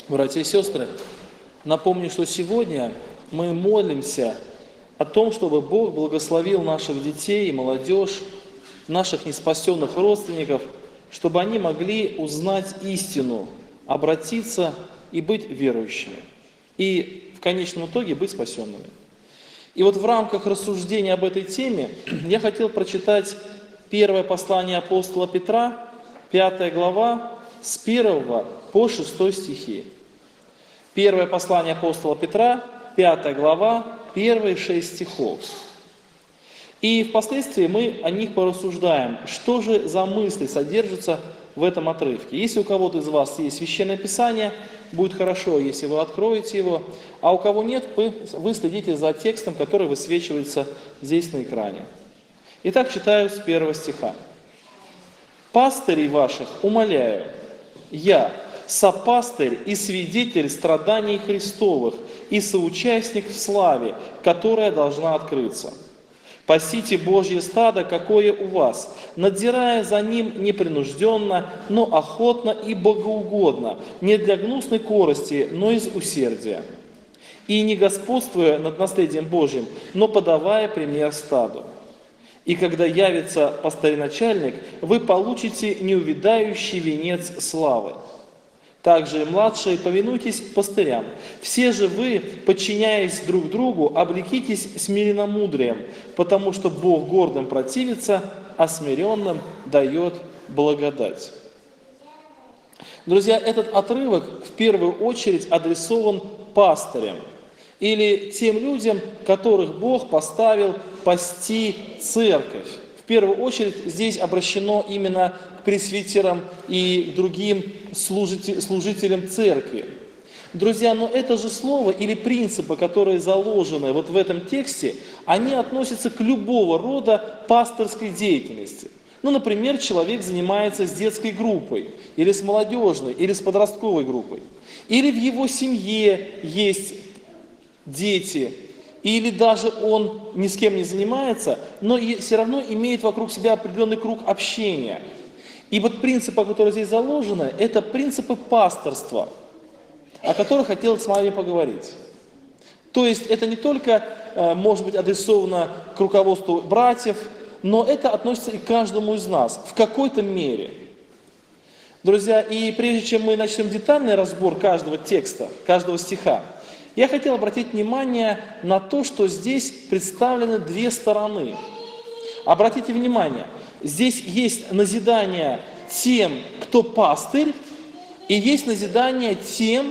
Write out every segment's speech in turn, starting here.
Братья и сестры, напомню, что сегодня мы молимся о том, чтобы Бог благословил наших детей и молодежь, наших неспасенных родственников, чтобы они могли узнать истину, обратиться и быть верующими, и в конечном итоге быть спасенными. И вот в рамках рассуждения об этой теме я хотел прочитать первое послание апостола Петра, 5 глава, с 1 по 6 стихи. Первое послание апостола Петра, 5 глава, первые 6 стихов. И впоследствии мы о них порассуждаем, что же за мысли содержатся в этом отрывке. Если у кого-то из вас есть Священное Писание, будет хорошо, если вы откроете его, а у кого нет, вы следите за текстом, который высвечивается здесь на экране. Итак, читаю с 1 стиха. «Пастырей ваших умоляю, я, сопастырь и свидетель страданий Христовых и соучастник в славе, которая должна открыться. Пасите Божье стадо, какое у вас, надзирая за ним непринужденно, но охотно и богоугодно, не для гнусной корости, но из усердия. И не господствуя над наследием Божьим, но подавая пример стаду. И когда явится пастырь-начальник, вы получите неувядающий венец славы. Также и младшие, повинуйтесь пастырям. Все же вы, подчиняясь друг другу, облекитесь смиренномудрием, потому что Бог гордым противится, а смиренным дает благодать». Друзья, этот отрывок в первую очередь адресован пастырям или тем людям, которых Бог поставил пасти церковь. В первую очередь здесь обращено именно к пресвитерам и другим служителям церкви. Друзья, но это же слово или принципы, которые заложены вот в этом тексте, они относятся к любого рода пасторской деятельности. Ну, например, человек занимается с детской группой, или с молодежной, или с подростковой группой. Или в его семье есть дети, или даже он ни с кем не занимается, но все равно имеет вокруг себя определенный круг общения. И вот принципы, которые здесь заложены, это принципы пасторства, о которых хотел с вами поговорить. То есть это не только, может быть, адресовано к руководству братьев, но это относится и к каждому из нас в какой-то мере. Друзья, и прежде чем мы начнем детальный разбор каждого текста, каждого стиха, я хотел обратить внимание на то, что здесь представлены две стороны. Обратите внимание, здесь есть назидание тем, кто пастырь, и есть назидание тем,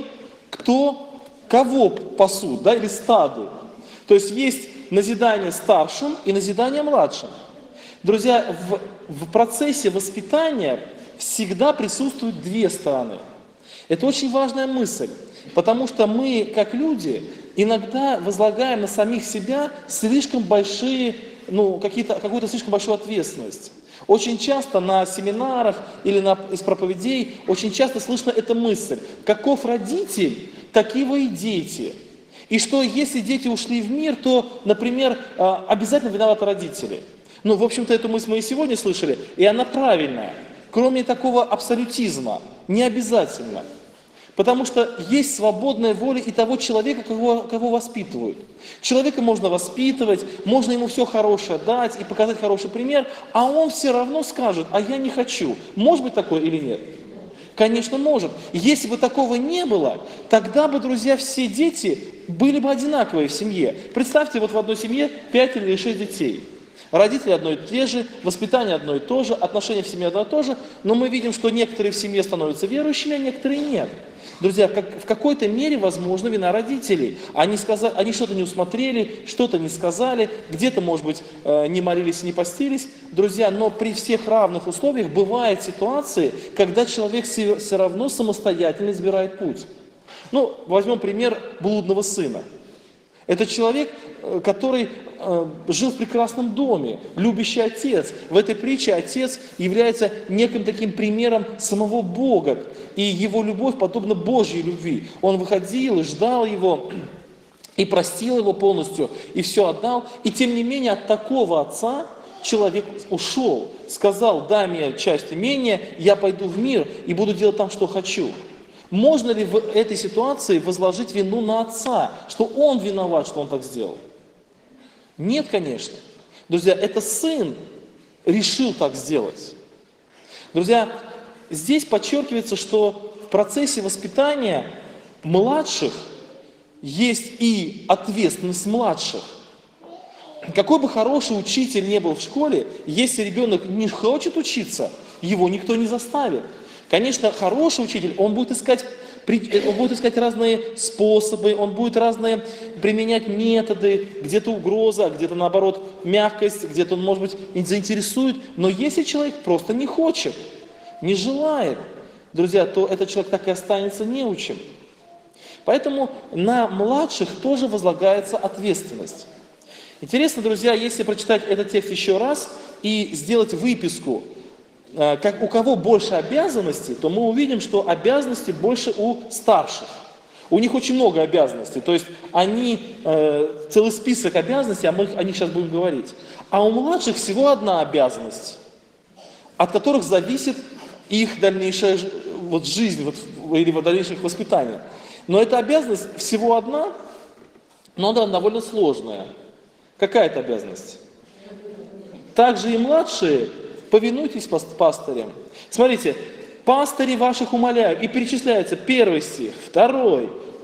кого пасут, да, или стаду. То есть есть назидание старшим и назидание младшим. Друзья, в процессе воспитания всегда присутствуют две стороны. Это очень важная мысль. Потому что мы, как люди, иногда возлагаем на самих себя слишком большие, какую-то слишком большую ответственность. Очень часто на семинарах или из проповедей очень часто слышна эта мысль: каков родитель, такие и дети. И что если дети ушли в мир, то, например, обязательно виноваты родители. Ну, в общем-то, эту мысль мы и сегодня слышали, и она правильная. Кроме такого абсолютизма, не обязательно. Потому что есть свободная воля и того человека, кого воспитывают. Человека можно воспитывать, можно ему все хорошее дать и показать хороший пример, а он все равно скажет: а я не хочу. Может быть такое или нет? Конечно, может. Если бы такого не было, тогда бы, друзья, все дети были бы одинаковые в семье. Представьте, вот в одной семье 5 или 6 детей. Родители одно и те же, воспитание одно и то же, отношения в семье одно и то же, но мы видим, что некоторые в семье становятся верующими, а некоторые нет. Друзья, в какой-то мере, возможно, вина родителей. Они что-то не усмотрели, что-то не сказали, где-то, может быть, не молились и не постились. Друзья, но при всех равных условиях бывают ситуации, когда человек все равно самостоятельно избирает путь. Ну, возьмем пример блудного сына. Это человек, который жил в прекрасном доме, любящий отец. В этой притче отец является неким таким примером самого Бога. И его любовь подобна Божьей любви. Он выходил и ждал его, и простил его полностью, и все отдал. И тем не менее от такого отца человек ушел, сказал: дай мне часть имения, я пойду в мир и буду делать там, что хочу. Можно ли в этой ситуации возложить вину на отца, что он виноват, что он так сделал? Нет, конечно. Друзья, это сын решил так сделать. Друзья, здесь подчеркивается, что в процессе воспитания младших есть и ответственность младших. Какой бы хороший учитель не был в школе, если ребенок не хочет учиться, его никто не заставит. Конечно, хороший учитель, он будет искать разные способы, он будет разные применять методы, где-то угроза, где-то наоборот мягкость, где-то он, может быть, заинтересует. Но если человек просто не хочет, не желает, друзья, то этот человек так и останется неучим. Поэтому на младших тоже возлагается ответственность. Интересно, друзья, если прочитать этот текст еще раз и сделать выписку, как у кого больше обязанностей, то мы увидим, что обязанностей больше у старших. У них очень много обязанностей, то есть они, целый список обязанностей, а мы о них сейчас будем говорить. А у младших всего одна обязанность, от которых зависит их дальнейшая жизнь или дальнейшее их воспитание. Но эта обязанность всего одна, но она довольно сложная. Какая это обязанность? Также и младшие, повинуйтесь пастырям. Смотрите, пастыри ваших умоляю, и перечисляется 1 стих, 2,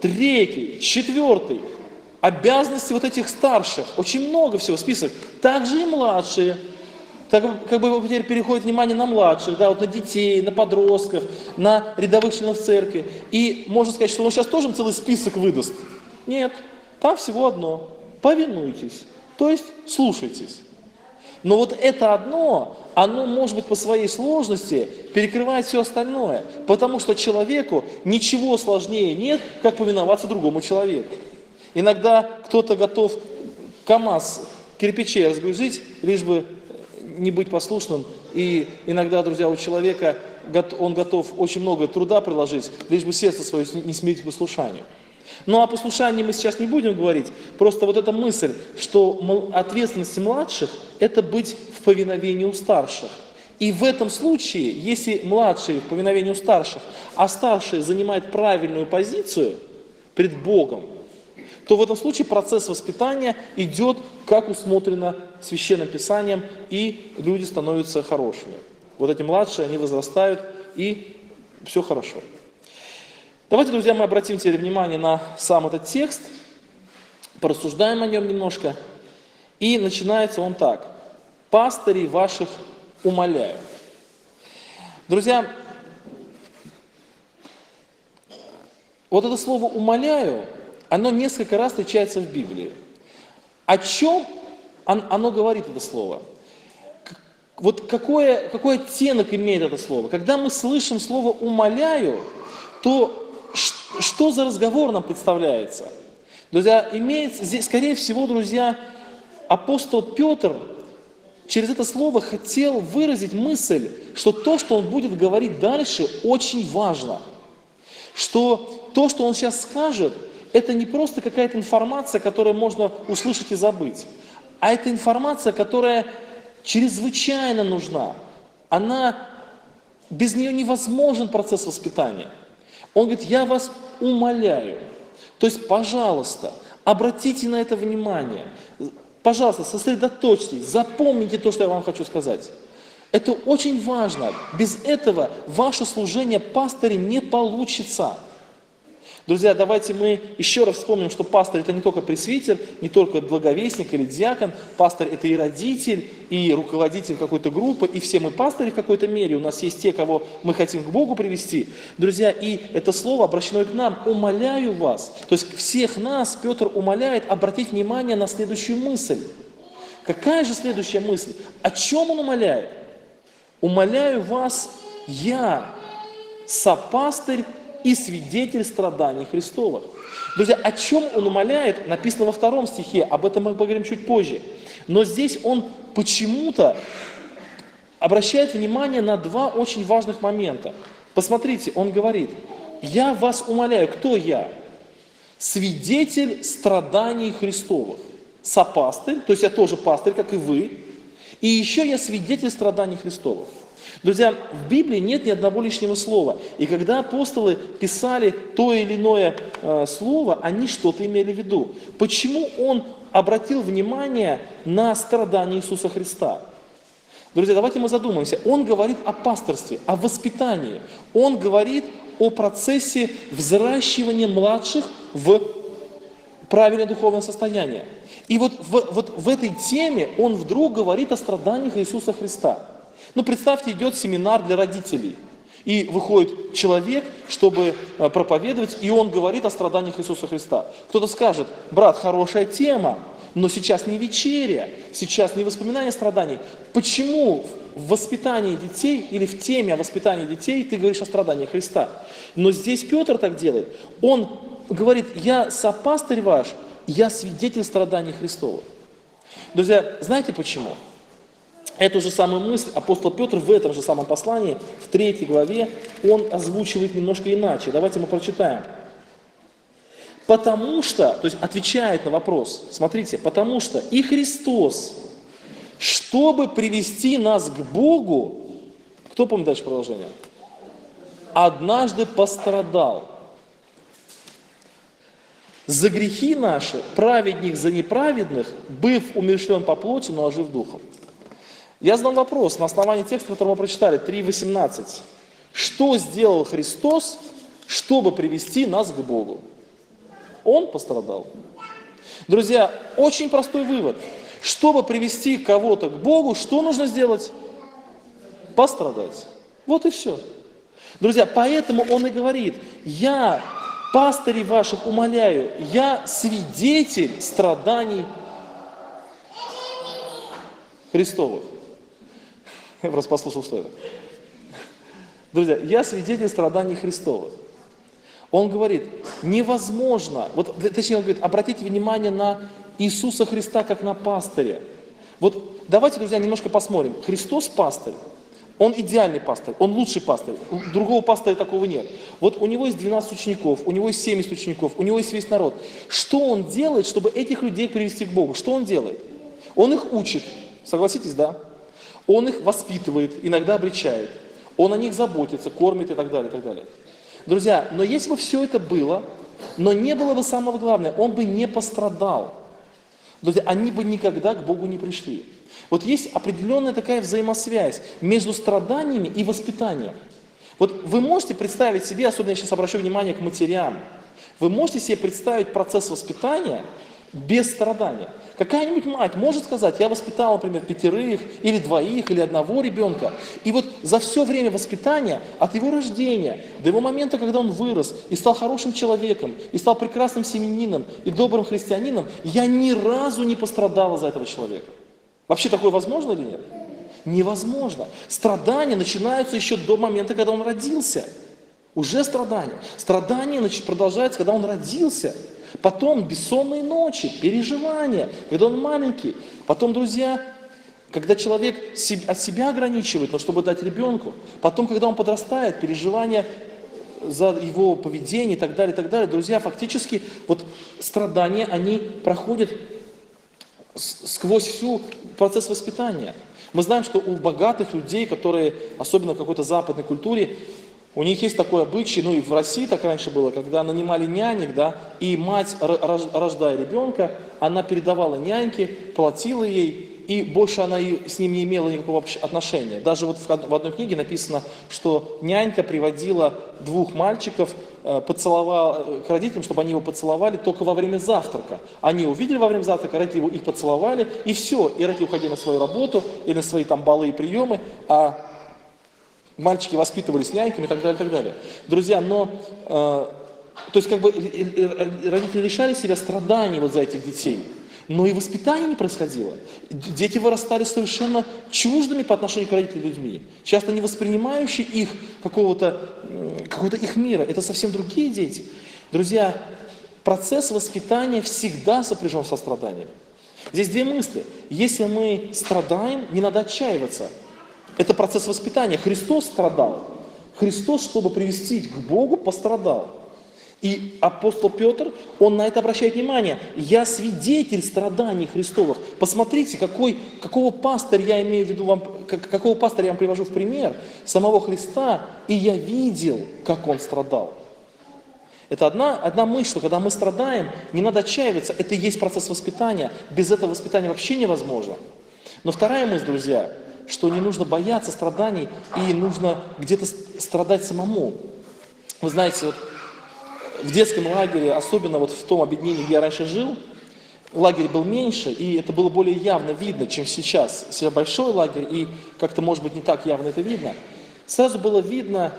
3, 4. Обязанности вот этих старших, очень много всего, список. Также и младшие. Так, как бы теперь переходит внимание на младших, да, вот на детей, на подростков, на рядовых членов церкви. И можно сказать, что он сейчас тоже целый список выдаст. Нет, там всего одно. Повинуйтесь, то есть слушайтесь. Но вот это одно, оно может быть по своей сложности перекрывает все остальное. Потому что человеку ничего сложнее нет, как повиноваться другому человеку. Иногда кто-то готов КамАЗ кирпичей разгрузить, лишь бы не быть послушным. И иногда, друзья, у человека он готов очень много труда приложить, лишь бы сердце свое не смирить к послушанию. Ну о послушании мы сейчас не будем говорить, просто вот эта мысль, что ответственность младших – это быть в повиновении у старших. И в этом случае, если младшие в повиновении у старших, а старшие занимают правильную позицию пред Богом, то в этом случае процесс воспитания идет, как усмотрено Священным Писанием, и люди становятся хорошими. Вот эти младшие, они возрастают, и все хорошо. Давайте, друзья, мы обратим теперь внимание на сам этот текст, порассуждаем о нем немножко. И начинается он так. «Пастырей ваших умоляю». Друзья, вот это слово «умоляю», оно несколько раз встречается в Библии. О чем оно говорит, это слово? Вот какой оттенок имеет это слово? Когда мы слышим слово «умоляю», то что за разговор нам представляется? Друзья, здесь, скорее всего, друзья, апостол Петр через это слово хотел выразить мысль, что то, что он будет говорить дальше, очень важно. Что то, что он сейчас скажет, это не просто какая-то информация, которую можно услышать и забыть, а это информация, которая чрезвычайно нужна. Без нее невозможен процесс воспитания. Он говорит, я вас умоляю, то есть, пожалуйста, обратите на это внимание, пожалуйста, сосредоточьтесь, запомните то, что я вам хочу сказать. Это очень важно. Без этого ваше служение пастыря не получится. Друзья, давайте мы еще раз вспомним, что пастырь – это не только пресвитер, не только благовестник или диакон. Пастырь – это и родитель, и руководитель какой-то группы, и все мы пастыри в какой-то мере. У нас есть те, кого мы хотим к Богу привести. Друзья, и это слово обращено к нам. «Умоляю вас». То есть всех нас Петр умоляет обратить внимание на следующую мысль. Какая же следующая мысль? О чем он умоляет? «Умоляю вас, я, сопастырь и свидетель страданий Христовых». Друзья, о чем он умоляет, написано во 2 стихе, об этом мы поговорим чуть позже. Но здесь он почему-то обращает внимание на 2 очень важных момента. Посмотрите, он говорит, я вас умоляю, кто я? Свидетель страданий Христовых. Сопастырь, то есть я тоже пастырь, как и вы, и еще я свидетель страданий Христовых. Друзья, в Библии нет ни одного лишнего слова. И когда апостолы писали то или иное слово, они что-то имели в виду. Почему он обратил внимание на страдания Иисуса Христа? Друзья, давайте мы задумаемся. Он говорит о пасторстве, о воспитании. Он говорит о процессе взращивания младших в правильное духовное состояние. И вот в этой теме он вдруг говорит о страданиях Иисуса Христа. Ну, представьте, идет семинар для родителей. И выходит человек, чтобы проповедовать, и он говорит о страданиях Иисуса Христа. Кто-то скажет: брат, хорошая тема, но сейчас не вечеря, сейчас не воспоминание страданий. Почему в воспитании детей или в теме о воспитании детей ты говоришь о страданиях Христа? Но здесь Петр так делает. Он говорит: я сопастырь ваш, я свидетель страданий Христовых. Друзья, знаете почему? Эту же самую мысль апостол Петр в этом же самом послании, в 3 главе, он озвучивает немножко иначе. Давайте мы прочитаем. Потому что, то есть отвечает на вопрос, смотрите, потому что и Христос, чтобы привести нас к Богу, кто помнит дальше продолжение? Однажды пострадал. За грехи наши, праведник за неправедных, быв умерщвлен по плоти, но ожив духом. Я задал вопрос на основании текста, который мы прочитали, 3:18. Что сделал Христос, чтобы привести нас к Богу? Он пострадал. Друзья, очень простой вывод. Чтобы привести кого-то к Богу, что нужно сделать? Пострадать. Вот и все. Друзья, поэтому он и говорит: я, пастырей ваших, умоляю, я свидетель страданий Христовых. Я просто послушал, что это. Друзья, я свидетель страданий Христовых. Он говорит, невозможно, точнее он говорит, обратите внимание на Иисуса Христа как на пастыря. Вот давайте, друзья, немножко посмотрим. Христос пастырь, он идеальный пастырь, он лучший пастырь. Другого пастыря такого нет. Вот у него есть 12 учеников, у него есть 70 учеников, у него есть весь народ. Что он делает, чтобы этих людей привести к Богу? Что он делает? Он их учит, согласитесь, да? Он их воспитывает, иногда обличает. Он о них заботится, кормит и так далее, и так далее. Друзья, но если бы все это было, но не было бы самого главного, он бы не пострадал. Друзья, они бы никогда к Богу не пришли. Вот есть определенная такая взаимосвязь между страданиями и воспитанием. Вот вы можете представить себе, особенно я сейчас обращу внимание к матерям, вы можете себе представить процесс воспитания без страдания. Какая-нибудь мать может сказать: я воспитала, например, 5 или 2 или 1 ребенка. И вот за все время воспитания, от его рождения до его момента, когда он вырос и стал хорошим человеком, и стал прекрасным семьянином и добрым христианином, я ни разу не пострадала за этого человека. Вообще такое возможно или нет? Невозможно. Страдания начинаются еще до момента, когда он родился. Уже страдания. Страдания продолжаются, когда он родился. Потом бессонные ночи, переживания, когда он маленький. Потом, друзья, когда человек от себя ограничивает, чтобы дать ребенку. Потом, когда он подрастает, переживания за его поведение и так далее, и так далее. Друзья, фактически вот страдания, они проходят сквозь всю процесс воспитания. Мы знаем, что у богатых людей, которые, особенно в какой-то западной культуре, у них есть такой обычай, ну и в России так раньше было, когда нанимали нянек, да, и мать, рождая ребенка, она передавала няньке, платила ей, и больше она с ним не имела никакого отношения. Даже вот в одной книге написано, что нянька приводила 2 мальчиков, поцеловала к родителям, чтобы они его поцеловали только во время завтрака. Они увидели во время завтрака, родители их поцеловали, и все, и родители уходили на свою работу, или на свои там балы и приемы, а мальчики воспитывались няньками и так далее, и так далее. Друзья, но, то есть как бы родители лишали себя страданий вот за этих детей, но и воспитание не происходило. Дети вырастали совершенно чуждыми по отношению к родителям людьми, часто не воспринимающие их какого-то их мира. Это совсем другие дети. Друзья, процесс воспитания всегда сопряжен со страданием. Здесь 2 мысли. Если мы страдаем, не надо отчаиваться. Это процесс воспитания. Христос страдал. Христос, чтобы привести к Богу, пострадал. И апостол Петр, он на это обращает внимание. Я свидетель страданий Христовых. Посмотрите, какого пастыря я имею в виду вам, какого пастыря я вам привожу в пример, самого Христа, и я видел, как он страдал. Это одна мысль, что когда мы страдаем, не надо отчаиваться, это и есть процесс воспитания. Без этого воспитания вообще невозможно. Но вторая мысль, друзья, что не нужно бояться страданий и нужно где-то страдать самому. Вы знаете, вот в детском лагере, особенно вот в том объединении, где я раньше жил, лагерь был меньше, и это было более явно видно, чем сейчас. Сейчас большой лагерь, и как-то, может быть, не так явно это видно. Сразу было видно,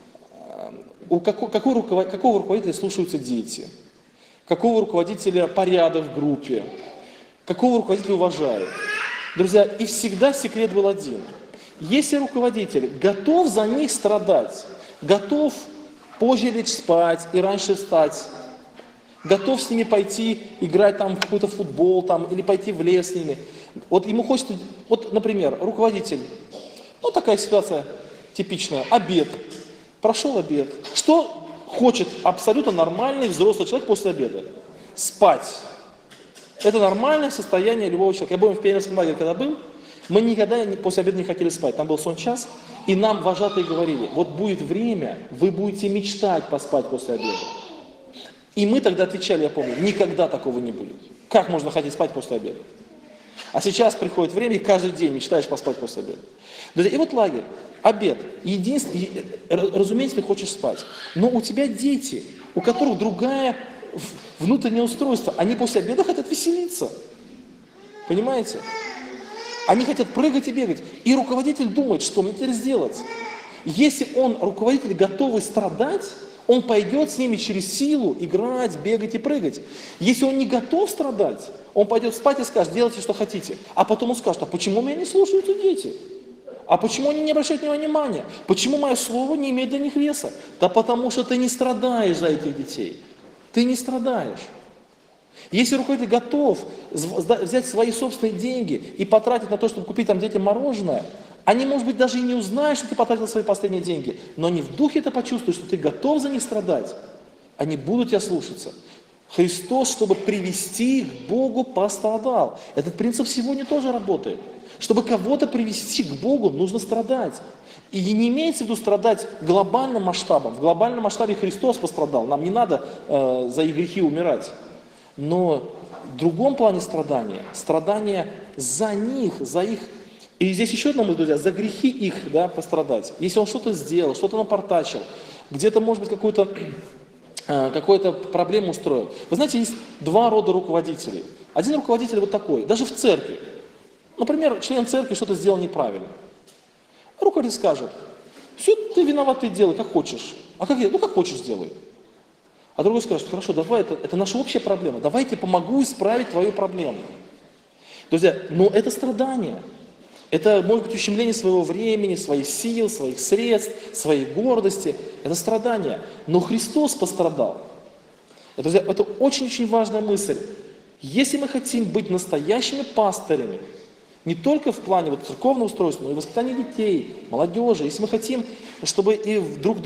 какого руководителя слушаются дети, какого руководителя порядок в группе, какого руководителя уважают. Друзья, и всегда секрет был один. Если руководитель готов за них страдать, готов позже лечь спать и раньше встать, готов с ними пойти играть там в какой-то футбол там, или пойти в лес с ними. Вот ему хочется, вот, например, руководитель, ну такая ситуация типичная, обед. Прошел обед. Что хочет абсолютно нормальный взрослый человек после обеда? Спать. Это нормальное состояние любого человека. Я помню, в пионерском лагере, когда был, мы никогда после обеда не хотели спать. Там был сон час, и нам вожатые говорили, вот будет время, вы будете мечтать поспать после обеда. И мы тогда отвечали, я помню, никогда такого не будет. Как можно хотеть спать после обеда? А сейчас приходит время, и каждый день мечтаешь поспать после обеда. И вот лагерь, обед. Разумеется, ты хочешь спать. Но у тебя дети, у которых другое внутреннее устройство. Они после обеда хотят веселиться. Понимаете? Они хотят прыгать и бегать. И руководитель думает, что мне теперь сделать. Если руководитель, готовый страдать, он пойдет с ними через силу играть, бегать и прыгать. Если он не готов страдать, он пойдет спать и скажет, делайте, что хотите. А потом он скажет, а почему меня не слушаются дети? А почему они не обращают на него внимания? Почему мое слово не имеет для них веса? Да потому что ты не страдаешь за этих детей. Ты не страдаешь. Если руководитель готов взять свои собственные деньги и потратить на то, чтобы купить там детям мороженое, они, может быть, даже и не узнают, что ты потратил свои последние деньги, но они в духе это почувствуют, что ты готов за них страдать. Они будут тебя слушаться. Христос, чтобы привести их к Богу, пострадал. Этот принцип сегодня тоже работает. Чтобы кого-то привести к Богу, нужно страдать. И не имеется в виду страдать глобальным масштабом. В глобальном масштабе Христос пострадал. Нам не надо за их грехи умирать. Но в другом плане страдания за них, за их. И здесь еще одно, друзья, за грехи их пострадать. Если он что-то сделал, что-то напортачил, где-то, может быть, какую-то проблему устроил. Вы знаете, есть два рода руководителей. Один руководитель вот такой, даже в церкви. Например, член церкви что-то сделал неправильно. Руководитель скажет, все, ты виноват, ты делай, как хочешь. А как я? Ну, как хочешь, сделай. А другой скажет, хорошо, давай, это наша общая проблема, давай я тебе помогу исправить твою проблему. Друзья, но это страдание. Это может быть ущемление своего времени, своих сил, своих средств, своей гордости. Это страдание. Но Христос пострадал. Друзья, это очень-очень важная мысль. Если мы хотим быть настоящими пастырями, не только в плане церковного устройства, но и воспитания детей, молодежи, если мы хотим, чтобы и друг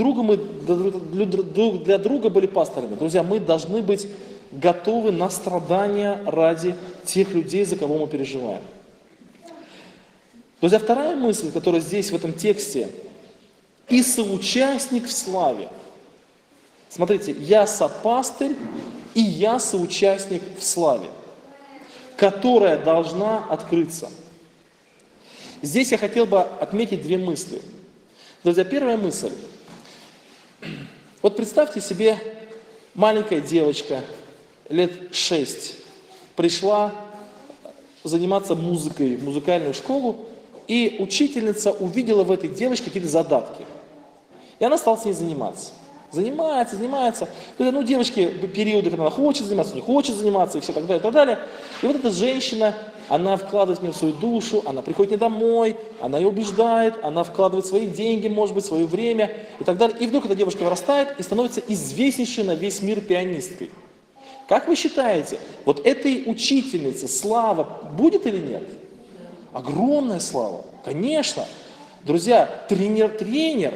для друга были пастырями, друзья, мы должны быть готовы на страдания ради тех людей, за кого мы переживаем. Друзья, вторая мысль, которая здесь, в этом тексте, и соучастник в славе. Смотрите, я сопастырь, и я соучастник в славе, которая должна открыться. Здесь я хотел бы отметить две мысли. Друзья, первая мысль. Вот представьте себе, маленькая девочка, лет 6, пришла заниматься музыкой в музыкальную школу, и учительница увидела в этой девочке какие-то задатки. И она стала с ней заниматься. Занимается. Ну, девочки, периоды, когда она хочет заниматься, не хочет заниматься, и все так далее, и так далее. И вот эта женщина, она вкладывает в нее свою душу, она приходит не домой, она ее убеждает, она вкладывает свои деньги, может быть, свое время, и так далее. И вдруг эта девушка вырастает и становится известнейшей на весь мир пианисткой. Как вы считаете, вот этой учительнице слава будет или нет? Огромная слава, конечно. Друзья, тренер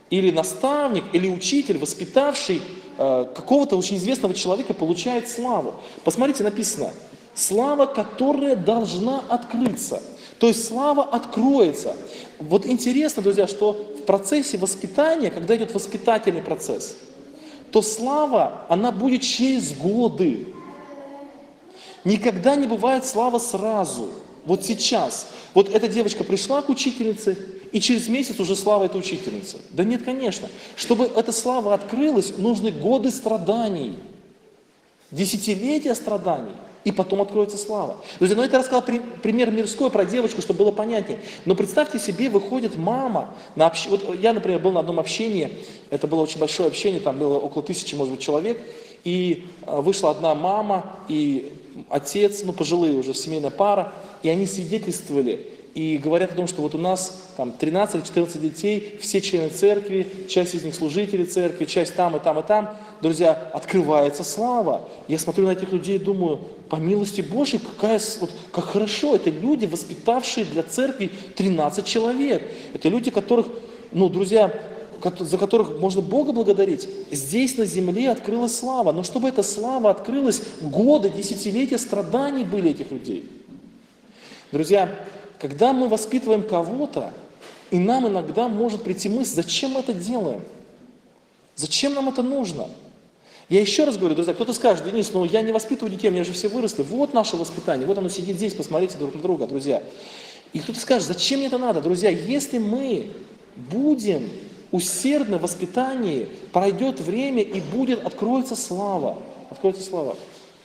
или наставник, или учитель, воспитавший какого-то очень известного человека, получает славу. Посмотрите, написано, слава, которая должна открыться. То есть слава откроется. Вот интересно, друзья, что в процессе воспитания, когда идет воспитательный процесс, то слава, она будет через годы. Никогда не бывает слава сразу. Вот сейчас. Вот эта девочка пришла к учительнице, и через месяц уже слава этой учительницы. Да нет, конечно. Чтобы эта слава открылась, нужны годы страданий, десятилетия страданий, и потом откроется слава. Друзья, это я рассказал пример мирской про девочку, чтобы было понятнее. Но представьте себе, выходит мама, вот я, например, был на одном общении, это было очень большое общение, там было около 1000, может быть, человек, и вышла одна мама и отец, пожилые уже, семейная пара, и они свидетельствовали и говорят о том, что вот у нас там 13 или 14 детей, все члены церкви, часть из них служители церкви, часть там и там и там. Друзья, открывается слава. Я смотрю на этих людей и думаю, по милости Божьей, как хорошо. Это люди, воспитавшие для церкви 13 человек. Это люди, которых, друзья, за которых можно Бога благодарить. Здесь на земле открылась слава. Но чтобы эта слава открылась, годы, десятилетия страданий были этих людей. Друзья, когда мы воспитываем кого-то, и нам иногда может прийти мысль, зачем мы это делаем? Зачем нам это нужно? Я еще раз говорю, друзья, кто-то скажет, Денис, я не воспитываю детей, у меня же все выросли. Вот наше воспитание, вот оно сидит здесь, посмотрите друг на друга, друзья. И кто-то скажет, зачем мне это надо? Друзья, если мы будем усердны в воспитании, пройдет время и откроется слава. Откроется слава.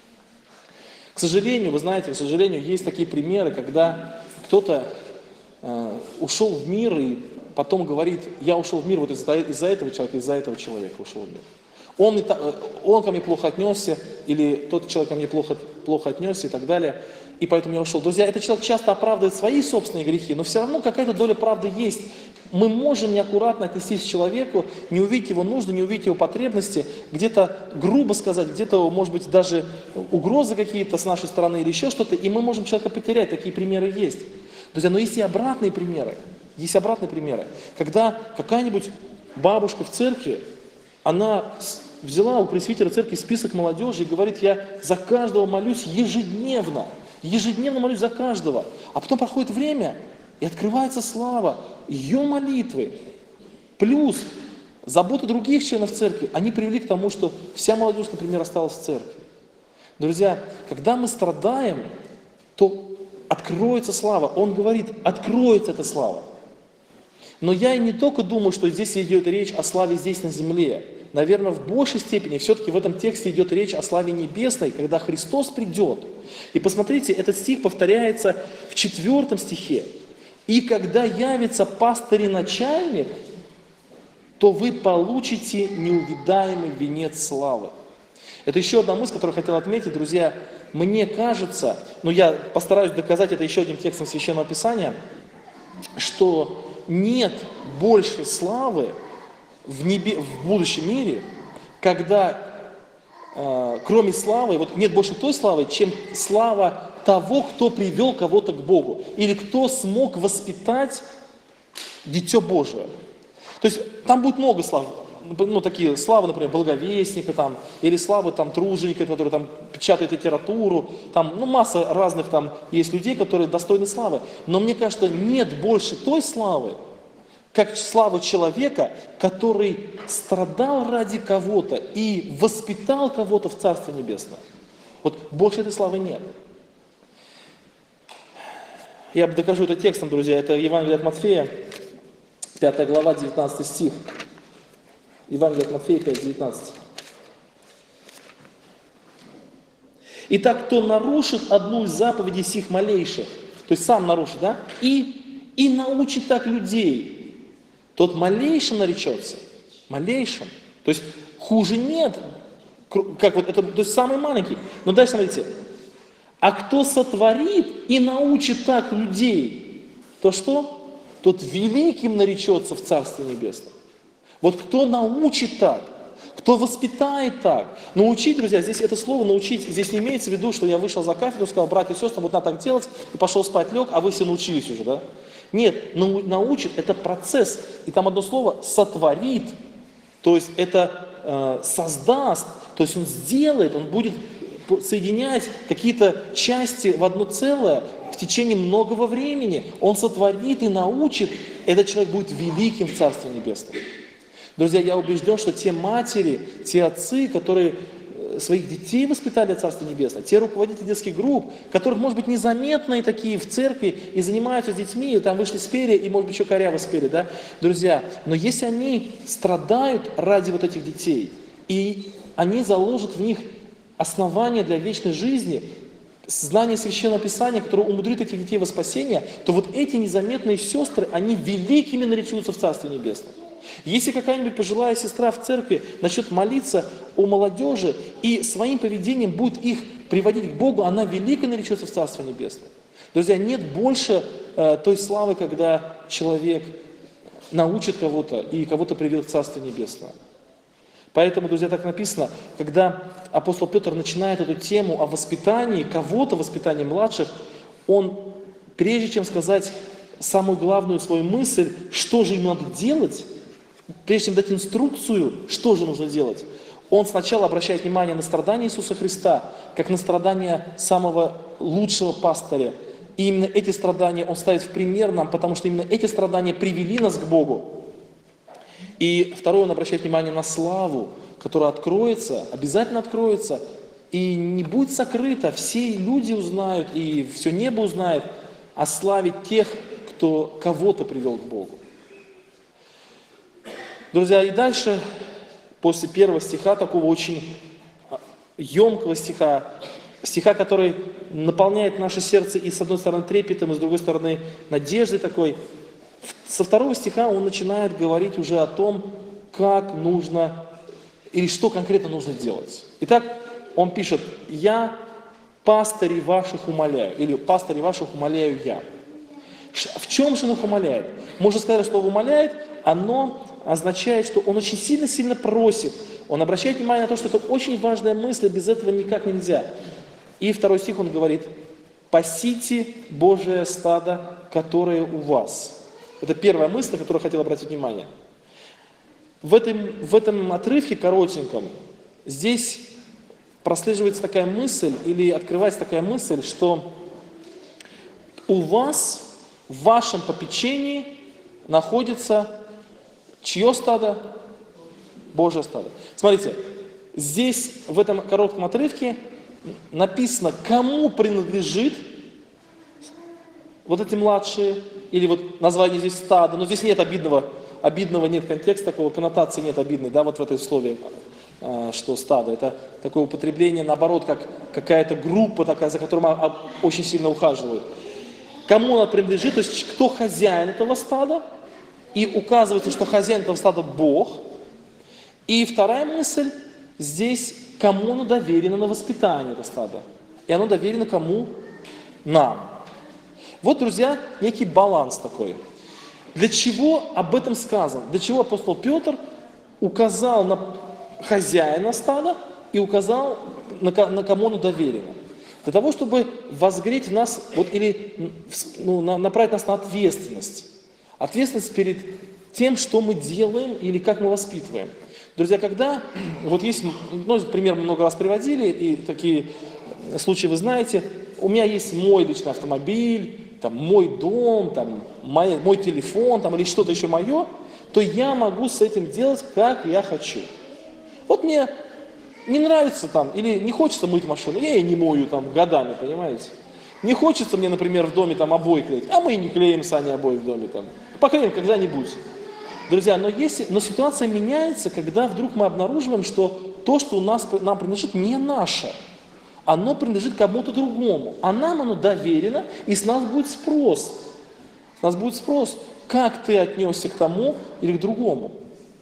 К сожалению, вы знаете, есть такие примеры, когда кто-то ушел в мир и потом говорит, я ушел в мир вот из-за этого человека ушел в мир. Он ко мне плохо отнесся, или тот человек ко мне плохо отнесся и так далее, и поэтому я ушел. Друзья, этот человек часто оправдывает свои собственные грехи, но все равно какая-то доля правды есть. Мы можем неаккуратно отнестись к человеку, не увидеть его нужды, не увидеть его потребности, где-то грубо сказать, где-то, может быть, даже угрозы какие-то с нашей стороны или еще что-то, и мы можем человека потерять, такие примеры есть. Друзья, но есть и обратные примеры. Когда какая-нибудь бабушка в церкви, она взяла у пресвитера церкви список молодежи и говорит, я за каждого молюсь ежедневно молюсь за каждого. А потом проходит время, и открывается слава ее молитвы. Плюс заботы других членов церкви, они привели к тому, что вся молодежь, например, осталась в церкви. Друзья, когда мы страдаем, то откроется слава. Он говорит, откроется эта слава. Но я и не только думаю, что здесь идет речь о славе здесь на земле. Наверное, в большей степени все-таки в этом тексте идет речь о славе небесной, когда Христос придет. И посмотрите, этот стих повторяется в 4 стихе. «И когда явится пастырь и начальник, то вы получите неувидаемый венец славы». Это еще одна мысль, которую я хотел отметить, друзья. Мне кажется, я постараюсь доказать это еще одним текстом Священного Писания, что нет большей славы в будущем мире, когда, кроме славы, нет больше той славы, чем слава того, кто привел кого-то к Богу, или кто смог воспитать Дитё Божие. То есть там будет много слав, такие славы, например, благовестника, или славы труженика, который печатает литературу, масса разных есть людей, которые достойны славы. Но мне кажется, нет больше той славы, как слава человека, который страдал ради кого-то и воспитал кого-то в Царстве Небесном. Вот больше этой славы нет. Я докажу это текстом, друзья. Это Евангелие от Матфея, 5 глава, 19 стих. Евангелие от Матфея, 5, 19. «Итак, кто нарушит одну из заповедей сих малейших», то есть сам нарушит, и научит так людей, тот малейшим наречется. Малейшим. То есть хуже нет. То есть самый маленький. Но дальше смотрите. «А кто сотворит и научит так людей, то что? Тот великим наречется в Царстве Небесном». Вот кто научит так, кто воспитает так. Научить, друзья, здесь это слово научить, здесь не имеется в виду, что я вышел за кафедру, сказал, братья и сестры, вот надо так делать, и пошел спать, лег, а вы все научились уже, да? Нет, научит — это процесс. И там одно слово «сотворит». То есть это создаст, то есть он сделает, он будет соединять какие-то части в одно целое в течение многого времени. Он сотворит и научит. Этот человек будет великим в Царстве Небесном. Друзья, я убежден, что те матери, те отцы, которые своих детей воспитали от Царства Небесного, те руководители детских групп, которых, может быть, незаметные такие в церкви и занимаются с детьми, и там вышли спели, и, может быть, еще коряво спели, да, друзья. Но если они страдают ради вот этих детей, и они заложат в них основания для вечной жизни, знание Священного Писания, которое умудрит этих детей во спасение, то вот эти незаметные сестры, они великими наречутся в Царстве Небесном. Если какая-нибудь пожилая сестра в церкви начнет молиться о молодежи и своим поведением будет их приводить к Богу, она велико наречется в Царство Небесное. Друзья, нет больше той славы, когда человек научит кого-то и кого-то приведет в Царство Небесное. Поэтому, друзья, так написано, когда апостол Петр начинает эту тему о воспитании кого-то, воспитании младших, он, прежде чем сказать самую главную свою мысль, что же им надо делать, прежде чем дать инструкцию, что же нужно делать, он сначала обращает внимание на страдания Иисуса Христа, как на страдания самого лучшего пастыря. И именно эти страдания он ставит в пример нам, потому что именно эти страдания привели нас к Богу. И второе, он обращает внимание на славу, которая откроется, обязательно откроется, и не будет сокрыта. Все люди узнают, и все небо узнает о славе тех, кто кого-то привел к Богу. Друзья, и дальше, после первого стиха, такого очень емкого стиха, который наполняет наше сердце и с одной стороны трепетом, и с другой стороны надеждой такой, со второго стиха он начинает говорить уже о том, как нужно, или что конкретно нужно делать. Итак, он пишет: «Я пастырей ваших умоляю», или «пастырей ваших умоляю я». В чем же он их умоляет? Можно сказать, что умоляет, оно означает, что он очень сильно-сильно просит. Он обращает внимание на то, что это очень важная мысль, и без этого никак нельзя. И второй стих он говорит: «Пасите Божие стадо, которое у вас». Это первая мысль, на которую я хотел обратить внимание. В этом отрывке коротеньком здесь прослеживается такая мысль, или открывается такая мысль, что у вас, в вашем попечении находится чье стадо? Божье стадо. Смотрите, здесь в этом коротком отрывке написано, кому принадлежит вот эти младшие, или вот название здесь стадо, но здесь нет обидного нет контекста такого, коннотации нет обидной, да, вот в этой слове, что стадо. Это такое употребление, наоборот, как какая-то группа такая, за которой очень сильно ухаживают. Кому она принадлежит, то есть кто хозяин этого стада, и указывается, что хозяин этого стада Бог. И вторая мысль, здесь кому оно доверено на воспитание этого стада. И оно доверено кому? Нам. Вот, друзья, некий баланс такой. Для чего об этом сказано? Для чего апостол Петр указал на хозяина стада и указал, на кому оно доверено? Для того, чтобы возгреть в нас, вот, или направить нас на ответственность. Ответственность перед тем, что мы делаем или как мы воспитываем. Друзья, когда, вот есть, пример мы много раз приводили, и такие случаи вы знаете, у меня есть мой личный автомобиль, там, мой дом, там, мой телефон там, или что-то еще мое, то я могу с этим делать, как я хочу. Вот мне не нравится там, или не хочется мыть машину, я ее не мою там годами, понимаете? Не хочется мне, например, в доме там обои клеить, а мы и не клеим сами обои в доме там. Поклеим когда-нибудь. Друзья, но ситуация меняется, когда вдруг мы обнаруживаем, что то, что нам принадлежит, не наше. Оно принадлежит кому-то другому. А нам оно доверено, и с нас будет спрос. С нас будет спрос, как ты отнесся к тому или к другому.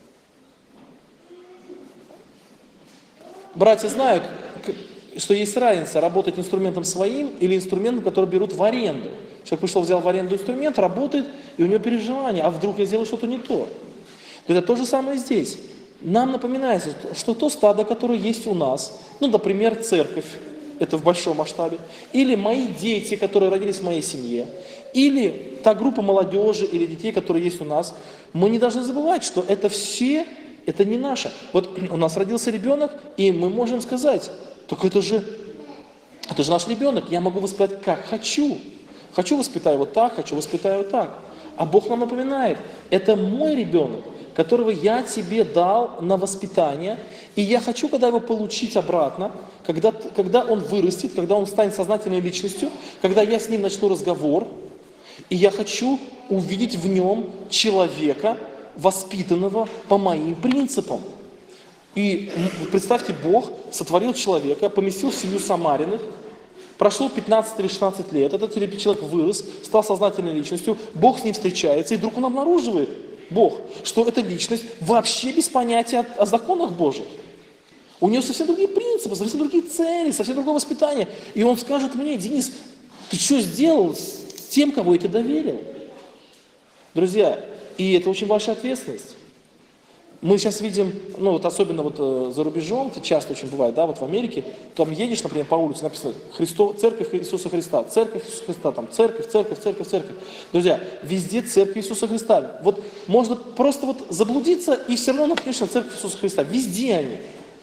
Братья знают, что есть разница работать инструментом своим или инструментом, который берут в аренду. Человек пришел, взял в аренду инструмент, работает, и у него переживания, а вдруг я сделаю что-то не то. Это то же самое здесь. Нам напоминается, что то стадо, которое есть у нас, например, церковь, это в большом масштабе, или мои дети, которые родились в моей семье, или та группа молодежи или детей, которые есть у нас, мы не должны забывать, что это все, это не наше. Вот у нас родился ребенок, и мы можем сказать, так это же наш ребенок, я могу воспитать как хочу. Хочу воспитаю вот так, хочу воспитаю вот так. А Бог нам напоминает, это мой ребенок, которого я тебе дал на воспитание, и я хочу, когда его получить обратно, когда он вырастет, когда он станет сознательной личностью, когда я с ним начну разговор, и я хочу увидеть в нем человека, воспитанного по моим принципам. И представьте, Бог сотворил человека, поместил в семью Самариных, прошло 15 или 16 лет, этот человек вырос, стал сознательной личностью, Бог с ним встречается, и вдруг он обнаруживает, Бог, что эта личность вообще без понятия о законах Божьих. У нее совсем другие принципы, совсем другие цели, совсем другое воспитание. И он скажет мне, Денис, ты что сделал с тем, кого я тебе доверил? Друзья, и это очень большая ответственность. Мы сейчас видим, ну вот особенно вот за рубежом, это часто очень бывает, да, вот в Америке, там едешь, например, по улице, написано Церковь Иисуса Христа, Церковь Иисуса Христа, там Церковь. Друзья, везде Церковь Иисуса Христа. Вот можно просто вот заблудиться и все равно наткнешься на Церковь Иисуса Христа. Везде они.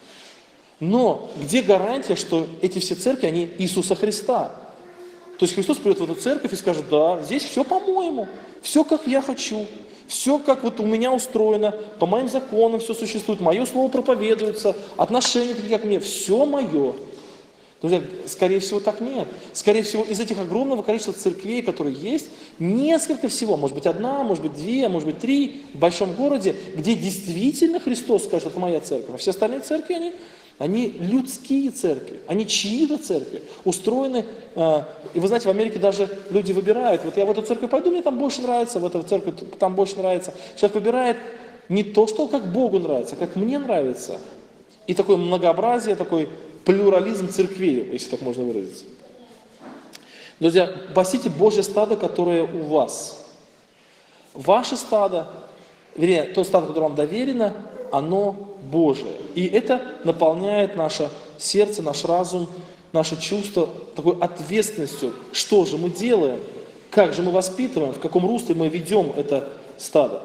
Но где гарантия, что эти все церкви, они Иисуса Христа? То есть Христос придет в эту церковь и скажет, да, здесь все по-моему, все как я хочу. Все, как вот у меня устроено, по моим законам все существует, мое слово проповедуется, отношения такие, как мне, все мое. Друзья, скорее всего, так нет. Скорее всего, из этих огромного количества церквей, которые есть, несколько всего, может быть, одна, может быть, две, может быть, три в большом городе, где действительно Христос скажет, это моя церковь. А все остальные церкви, они людские церкви, они чьи-то церкви, устроены, и вы знаете, в Америке даже люди выбирают, вот я в эту церковь пойду, мне там больше нравится, в эту церковь там больше нравится. Человек выбирает не то, что как Богу нравится, а как мне нравится. И такое многообразие, такой плюрализм церквей, если так можно выразиться. Друзья, пасите Божье стадо, которое у вас. Ваше стадо, вернее, то стадо, которое вам доверено, оно Божие. И это наполняет наше сердце, наш разум, наше чувство такой ответственностью. Что же мы делаем? Как же мы воспитываем? В каком русле мы ведем это стадо?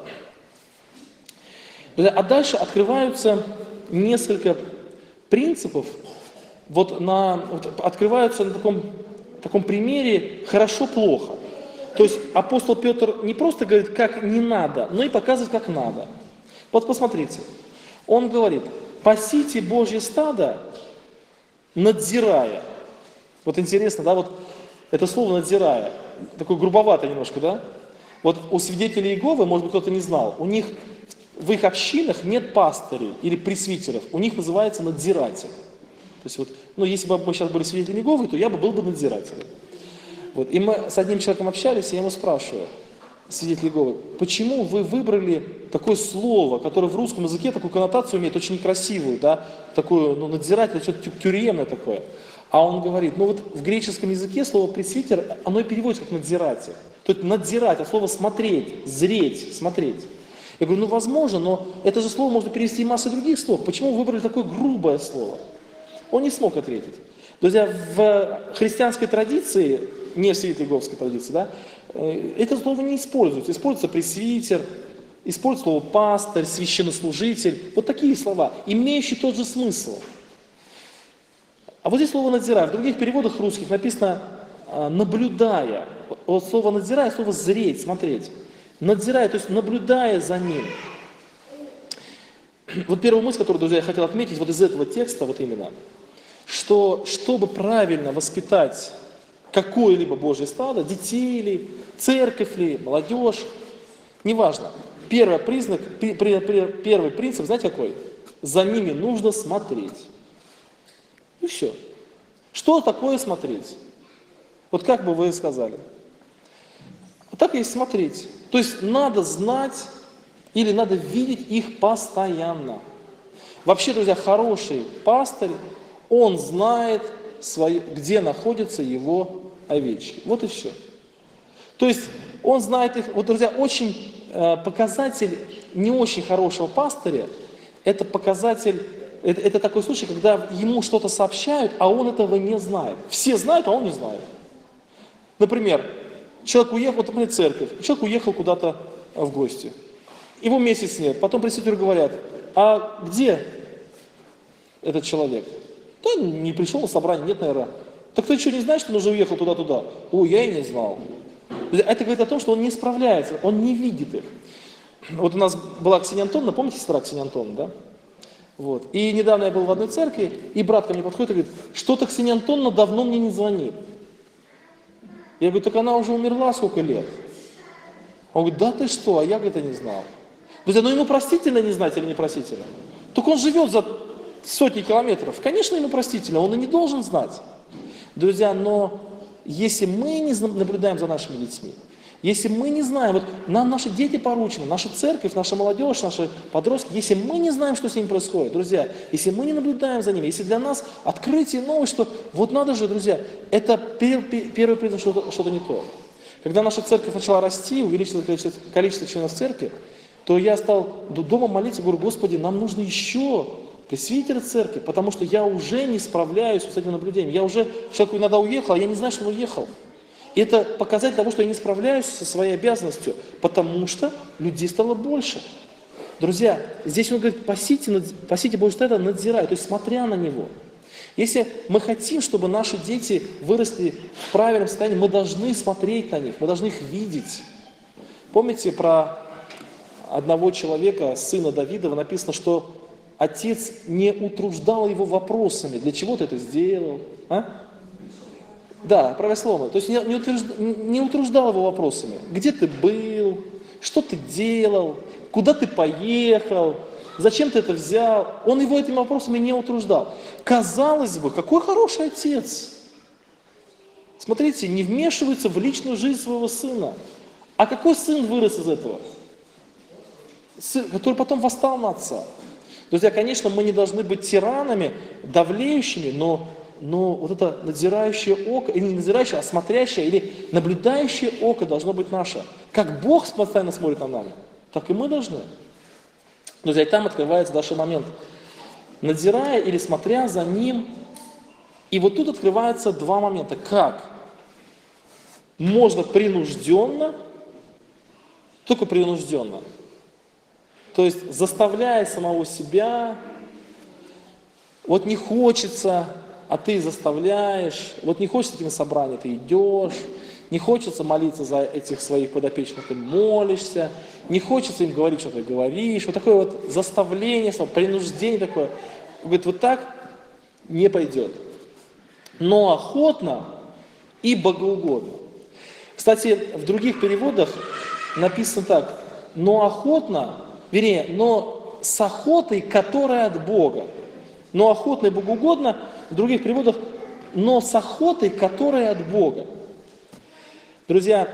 А дальше открываются несколько принципов. Открываются на таком примере хорошо-плохо. То есть апостол Петр не просто говорит, как не надо, но и показывает, как надо. Вот посмотрите, он говорит, пасите Божье стадо, надзирая. Вот интересно, да, вот это слово надзирая, такое грубовато немножко, да? Вот у свидетелей Иеговы, может быть, кто-то не знал, у них в их общинах нет пастырей или пресвитеров, у них называется надзиратель. То есть вот, если бы мы сейчас были свидетелями Иеговы, то я бы был бы надзирателем. Вот. И мы с одним человеком общались, и я ему спрашиваю, свидетель Иеговы, почему вы выбрали такое слово, которое в русском языке такую коннотацию имеет, очень некрасивую, да, такую, надзиратель, что-то тюремное такое. А он говорит, в греческом языке слово пресвитер, оно и переводится как надзиратель. То есть надзирать, от слова смотреть, зреть, смотреть. Я говорю, возможно, но это же слово можно перевести и массой других слов. Почему вы выбрали такое грубое слово? Он не смог ответить. Друзья, в христианской традиции, не в святоиеговской традиции, да, это слово не используется. Используется пресвитер, используется слово пастырь, священнослужитель. Вот такие слова, имеющие тот же смысл. А вот здесь слово «надзирая». В других переводах русских написано «наблюдая». Вот слово «надзирая», слово «зреть», «смотреть». Надзирая, то есть наблюдая за ним. Вот первая мысль, которую, друзья, я хотел отметить вот из этого текста, вот именно, что чтобы правильно воспитать какое-либо Божье стадо, детей ли, церковь ли, молодежь, неважно. Первый принцип, знаете какой? За ними нужно смотреть. И все. Что такое смотреть? Вот как бы вы сказали? Вот так и смотреть. То есть надо знать или надо видеть их постоянно. Вообще, друзья, хороший пастырь, он знает, где находятся его овечки. Вот и все. То есть он знает их. Вот, друзья, очень показатель не очень хорошего пастыря, это показатель это такой случай, когда ему что-то сообщают, а он этого не знает. Все знают, а он не знает. Например, человек уехал, вот, например, церковь, человек уехал куда-то в гости. Его месяц нет. Потом пресвитеры говорят, а где этот человек? Да не пришел на собрание, нет, наверное. Так ты что, не знаешь, что он уже уехал туда-туда? О, я и не знал. Это говорит о том, что он не справляется, он не видит их. Вот у нас была Ксения Антоновна, помните сестра Ксения Антоновна, да? Вот. И недавно я был в одной церкви, и брат ко мне подходит и говорит, что-то Ксения Антоновна давно мне не звонит. Я говорю, так она уже умерла сколько лет? Он говорит, да ты что, а я, говорит, и не знал. Друзья, ну ему простительно не знать или не простительно? Только он живет за сотни километров. Конечно, ему простительно, он и не должен знать. Друзья, но если мы не наблюдаем за нашими детьми, если мы не знаем, вот нам наши дети поручены, наша церковь, наша молодежь, наши подростки, если мы не знаем, что с ними происходит, друзья, если мы не наблюдаем за ними, если для нас открытие новое, что вот надо же, друзья, это первый признак, что что-то не то. Когда наша церковь начала расти, увеличилось количество членов церкви, то я стал дома молиться, говорю, Господи, нам нужно еще пресвитеры церкви, потому что я уже не справляюсь с этим наблюдением. Я уже, человек иногда уехал, а я не знаю, что он уехал. И это показатель того, что я не справляюсь со своей обязанностью, потому что людей стало больше. Друзья, здесь он говорит, пасите Божье стадо, надзирая, то есть смотря на него. Если мы хотим, чтобы наши дети выросли в правильном состоянии, мы должны смотреть на них, мы должны их видеть. Помните про одного человека, сына Давидова, написано, что отец не утруждал его вопросами, для чего ты это сделал, а? Да, правословно. То есть не утруждал его вопросами. Где ты был? Что ты делал? Куда ты поехал? Зачем ты это взял? Он его этими вопросами не утруждал. Казалось бы, какой хороший отец. Смотрите, не вмешивается в личную жизнь своего сына. А какой сын вырос из этого? Сын, который потом восстал на отца. Друзья, конечно, мы не должны быть тиранами, давлеющими, но вот это надзирающее око, или не надзирающее, а смотрящее, или наблюдающее око должно быть наше. Как Бог постоянно смотрит на нас, так и мы должны. Друзья, и там открывается дальше момент. Надзирая или смотря за Ним, и вот тут открываются два момента. Как? Можно принужденно, только принужденно. То есть заставляя самого себя, вот не хочется, а ты заставляешь, вот не хочется идти на собрание, ты идешь, не хочется молиться за этих своих подопечных, ты молишься, не хочется им говорить, что ты говоришь, вот такое вот заставление, принуждение такое. Говорит, вот так не пойдет. Но охотно и богоугодно. Кстати, в других переводах написано так, но охотно, вернее, но с охотой, которая от Бога. Но охотно и богоугодно, в других переводах, но с охотой, которая от Бога. Друзья,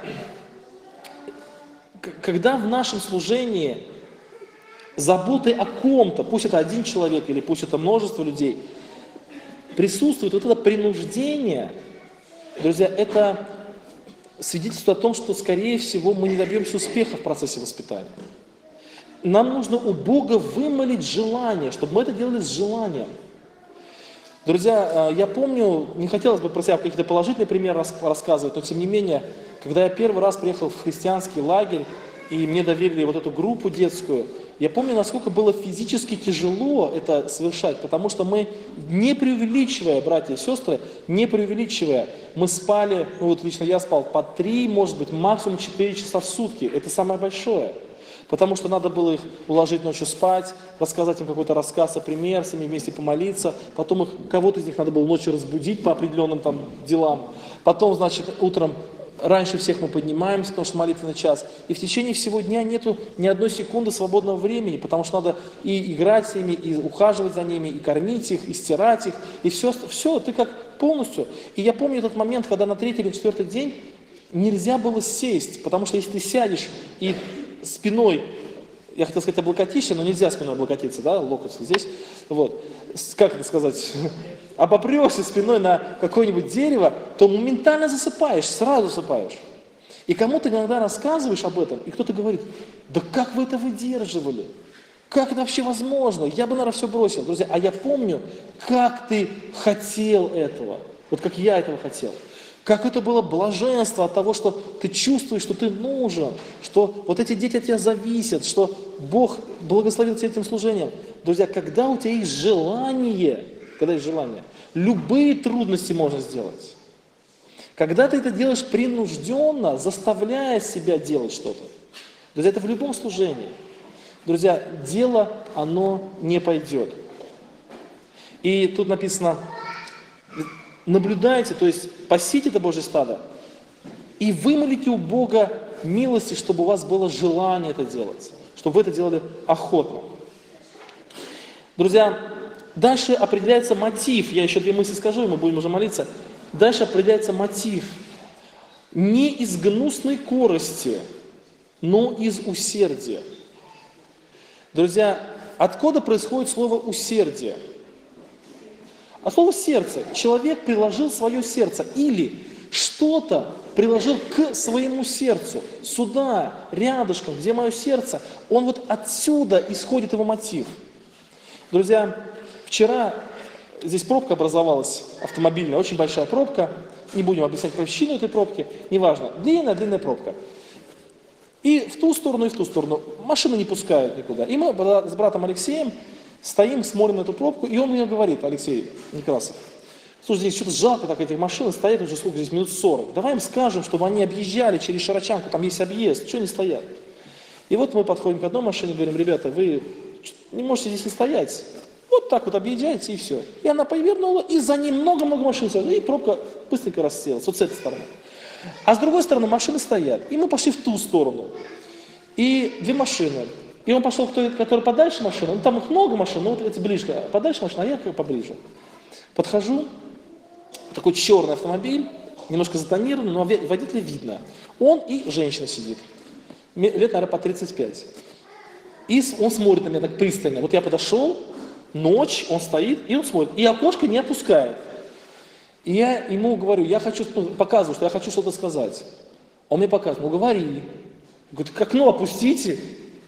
когда в нашем служении заботы о ком-то, пусть это один человек или пусть это множество людей, присутствует вот это принуждение, друзья, это свидетельствует о том, что, скорее всего, мы не добьемся успеха в процессе воспитания. Нам нужно у Бога вымолить желание, чтобы мы это делали с желанием. Друзья, я помню, не хотелось бы про себя какие-то положительные примеры рассказывать, но тем не менее, когда я первый раз приехал в христианский лагерь, и мне доверили вот эту группу детскую, я помню, насколько было физически тяжело это совершать, потому что мы, не преувеличивая, братья и сестры, не преувеличивая, мы спали, ну вот лично я спал по 3, может быть, максимум 4 часа в сутки, это самое большое. Потому что надо было их уложить ночью спать, рассказать им какой-то рассказ, пример, с ними вместе помолиться. Потом кого-то из них надо было ночью разбудить по определенным там делам. Потом, значит, утром раньше всех мы поднимаемся, потому что молитвенный час. И в течение всего дня нету ни одной секунды свободного времени, потому что надо и играть с ними, и ухаживать за ними, и кормить их, и стирать их, и все, ты как полностью. И я помню этот момент, когда на 3-й или 4-й день нельзя было сесть, потому что если ты сядешь и спиной, я хотел сказать облокотишься, но нельзя спиной облокотиться, да, локоть здесь, вот, как это сказать, обопрешься спиной на какое-нибудь дерево, то моментально засыпаешь, сразу засыпаешь. И кому-то иногда рассказываешь об этом, и кто-то говорит, да как вы это выдерживали? Как это вообще возможно? Я бы, наверное, все бросил. Друзья, а я помню, как ты хотел этого. Вот как я этого хотел. Как это было блаженство от того, что ты чувствуешь, что ты нужен, что вот эти дети от тебя зависят, что Бог благословил тебя этим служением. Друзья, когда у тебя есть желание, любые трудности можно сделать. Когда ты это делаешь принужденно, заставляя себя делать что-то. Друзья, это в любом служении. Друзья, дело, оно не пойдет. И тут написано, наблюдайте, то есть пасите это Божье стадо, и вымолите у Бога милости, чтобы у вас было желание это делать, чтобы вы это делали охотно. Друзья, дальше определяется мотив. Я еще две мысли скажу, и мы будем уже молиться. Дальше определяется мотив. Не из гнусной корости, но из усердия. Друзья, откуда происходит слово «усердие»? А слово «сердце». Человек приложил свое сердце или что-то приложил к своему сердцу. Сюда, рядышком, где мое сердце, он вот отсюда исходит его мотив. Друзья, вчера здесь пробка образовалась, автомобильная, очень большая пробка. Не будем объяснять причину этой пробки, неважно. Длинная пробка. И в ту сторону, и в ту сторону. Машины не пускают никуда. И мы с братом Алексеем стоим, смотрим на эту пробку, и он мне говорит, Алексей Некрасов, слушай, здесь что-то жалко, так этих машин стоят уже сколько здесь, минут 40. Давай им скажем, чтобы они объезжали через Широчанку, там есть объезд, что они стоят? И вот мы подходим к одной машине, говорим, ребята, вы не можете здесь не стоять. Вот так вот объезжаете, и все. И она повернула, и за ним много-много машин стоит, и пробка быстренько рассеялась, вот с этой стороны. А с другой стороны машины стоят. И мы пошли в ту сторону. И две машины. И он пошел, который подальше машины. Ну, там их много машин, но вот эти ближе. Подальше машина, а я поближе. Подхожу. Такой черный автомобиль. Немножко затонированный, но водителя видно. Он и женщина сидит. Лет, наверное, по 35. И он смотрит на меня так пристально. Вот я подошел, ночь, он стоит, и он смотрит. И окошко не опускает. И я ему говорю, я хочу, показываю, что я хочу что-то сказать. Он мне показывает, ну говори. Говорит, к окну опустите.